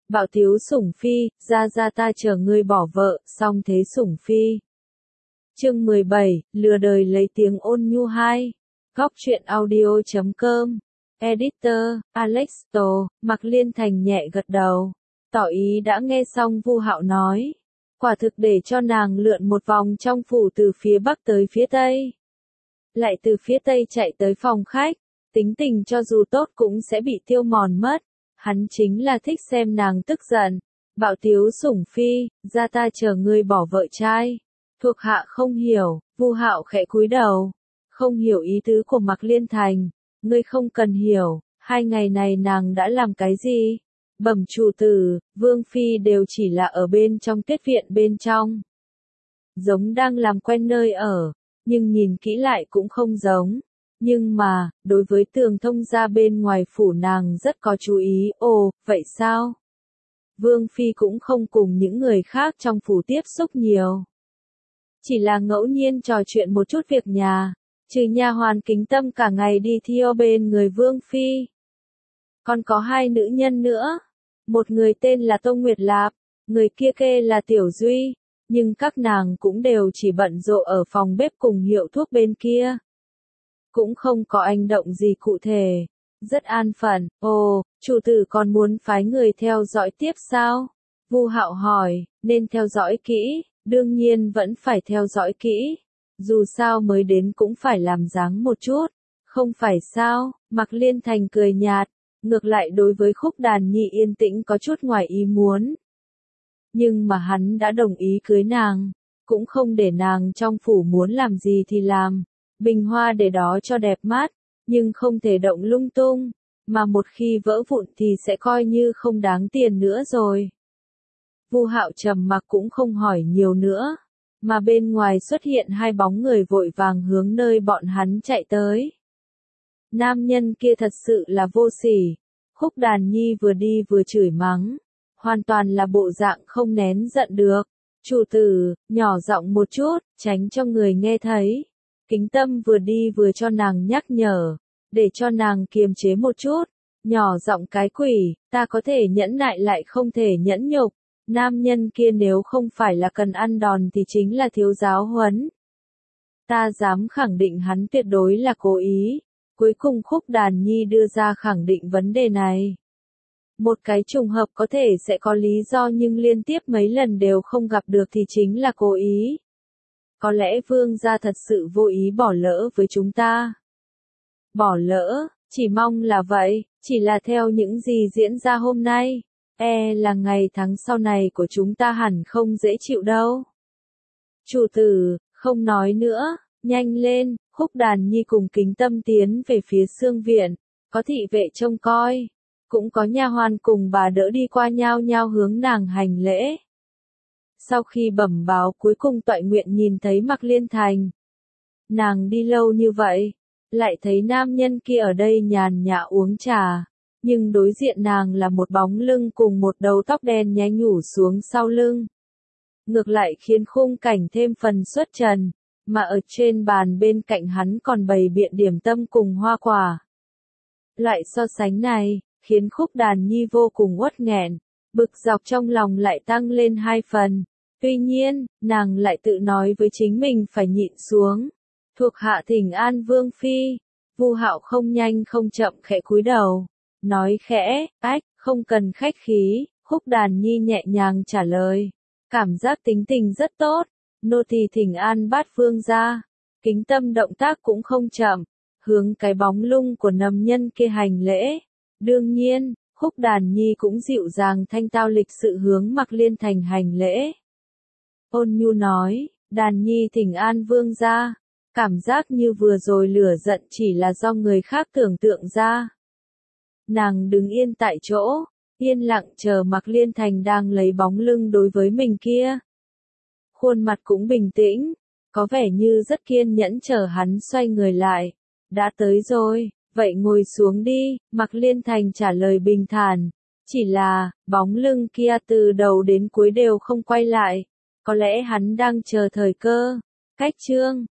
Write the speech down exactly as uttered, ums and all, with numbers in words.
Bảo thiếu sủng phi, ra ra ta chờ ngươi bỏ vợ, xong thế sủng phi. Chương mười bảy, lừa đời lấy tiếng ôn nhu hai. Góc truyện audio chấm com. Editor, Alexto, Mạc Liên Thành nhẹ gật đầu. Tỏ ý đã nghe xong Vu Hạo nói. Quả thực để cho nàng lượn một vòng trong phủ từ phía bắc tới phía tây. Lại từ phía tây chạy tới phòng khách. Tính tình cho dù tốt cũng sẽ bị tiêu mòn mất. Hắn chính là thích xem nàng tức giận. Bảo thiếu sủng phi, ra ta chờ ngươi bỏ vợ trai. Thuộc hạ không hiểu, Vu Hạo khẽ cúi đầu. Không hiểu ý tứ của Mạc Liên Thành. Ngươi không cần hiểu, hai ngày này nàng đã làm cái gì? Bẩm chủ tử, Vương Phi đều chỉ là ở bên trong tiết viện bên trong. Giống đang làm quen nơi ở, nhưng nhìn kỹ lại cũng không giống. Nhưng mà, đối với tường thông gia bên ngoài phủ nàng rất có chú ý, ồ, vậy sao? Vương Phi cũng không cùng những người khác trong phủ tiếp xúc nhiều. Chỉ là ngẫu nhiên trò chuyện một chút việc nhà, trừ nha hoàn Kính Tâm cả ngày đi theo bên người Vương Phi. Còn có hai nữ nhân nữa, một người tên là Tông Nguyệt Lạp, người kia kê là Tiểu Duy, nhưng các nàng cũng đều chỉ bận rộn ở phòng bếp cùng hiệu thuốc bên kia. Cũng không có hành động gì cụ thể, rất an phận. Ồ, chủ tử còn muốn phái người theo dõi tiếp sao? Vu Hạo hỏi, nên theo dõi kỹ, đương nhiên vẫn phải theo dõi kỹ. Dù sao mới đến cũng phải làm dáng một chút, không phải sao? Mạc Liên Thành cười nhạt, ngược lại đối với Khúc Đàn Nhi yên tĩnh có chút ngoài ý muốn. Nhưng mà hắn đã đồng ý cưới nàng, cũng không để nàng trong phủ muốn làm gì thì làm. Bình hoa để đó cho đẹp mắt, nhưng không thể động lung tung, mà một khi vỡ vụn thì sẽ coi như không đáng tiền nữa rồi. Vu Hạo trầm mặc cũng không hỏi nhiều nữa, mà bên ngoài xuất hiện hai bóng người vội vàng hướng nơi bọn hắn chạy tới. Nam nhân kia thật sự là vô sỉ, Khúc Đàn Nhi vừa đi vừa chửi mắng, hoàn toàn là bộ dạng không nén giận được. Chủ tử, nhỏ giọng một chút, tránh cho người nghe thấy. Kính Tâm vừa đi vừa cho nàng nhắc nhở, để cho nàng kiềm chế một chút, nhỏ giọng cái quỷ, ta có thể nhẫn nại lại không thể nhẫn nhục, nam nhân kia nếu không phải là cần ăn đòn thì chính là thiếu giáo huấn. Ta dám khẳng định hắn tuyệt đối là cố ý, cuối cùng Khúc Đàn Nhi đưa ra khẳng định vấn đề này. Một cái trùng hợp có thể sẽ có lý do nhưng liên tiếp mấy lần đều không gặp được thì chính là cố ý. Có lẽ vương gia thật sự vô ý bỏ lỡ với chúng ta. Bỏ lỡ, chỉ mong là vậy, chỉ là theo những gì diễn ra hôm nay, e là ngày tháng sau này của chúng ta hẳn không dễ chịu đâu. Chủ tử, không nói nữa, nhanh lên, Khúc Đàn Nhi cùng Kính Tâm tiến về phía xương viện, có thị vệ trông coi, cũng có nha hoàn cùng bà đỡ đi qua nhao nhao hướng nàng hành lễ. Sau khi bẩm báo cuối cùng Toại Nguyện nhìn thấy Mạc Liên Thành. Nàng đi lâu như vậy, lại thấy nam nhân kia ở đây nhàn nhã uống trà, nhưng đối diện nàng là một bóng lưng cùng một đầu tóc đen nhánh nhủ xuống sau lưng. Ngược lại khiến khung cảnh thêm phần xuất trần, mà ở trên bàn bên cạnh hắn còn bày biện điểm tâm cùng hoa quả. Loại so sánh này, khiến Khúc Đàn Nhi vô cùng uất nghẹn, bực dọc trong lòng lại tăng lên hai phần. Tuy nhiên, nàng lại tự nói với chính mình phải nhịn xuống. Thuộc hạ thỉnh an Vương Phi. Vu Hạo không nhanh không chậm khẽ cúi đầu, nói khẽ, ách, không cần khách khí. Khúc Đàn Nhi nhẹ nhàng trả lời, cảm giác tính tình rất tốt. Nô tỳ thỉnh an bát vương gia. Kính Tâm động tác cũng không chậm, hướng cái bóng lung của nầm nhân kia hành lễ. Đương nhiên, Khúc Đàn Nhi cũng dịu dàng thanh tao lịch sự hướng Mạc Liên Thành hành lễ. Ôn nhu nói, Đàn Nhi thỉnh an vương gia, cảm giác như vừa rồi lửa giận chỉ là do người khác tưởng tượng ra. Nàng đứng yên tại chỗ, yên lặng chờ Mạc Liên Thành đang lấy bóng lưng đối với mình kia. Khuôn mặt cũng bình tĩnh, có vẻ như rất kiên nhẫn chờ hắn xoay người lại. Đã tới rồi, vậy ngồi xuống đi, Mạc Liên Thành trả lời bình thản. Chỉ là, bóng lưng kia từ đầu đến cuối đều không quay lại. Có lẽ hắn đang chờ thời cơ. Cách chương,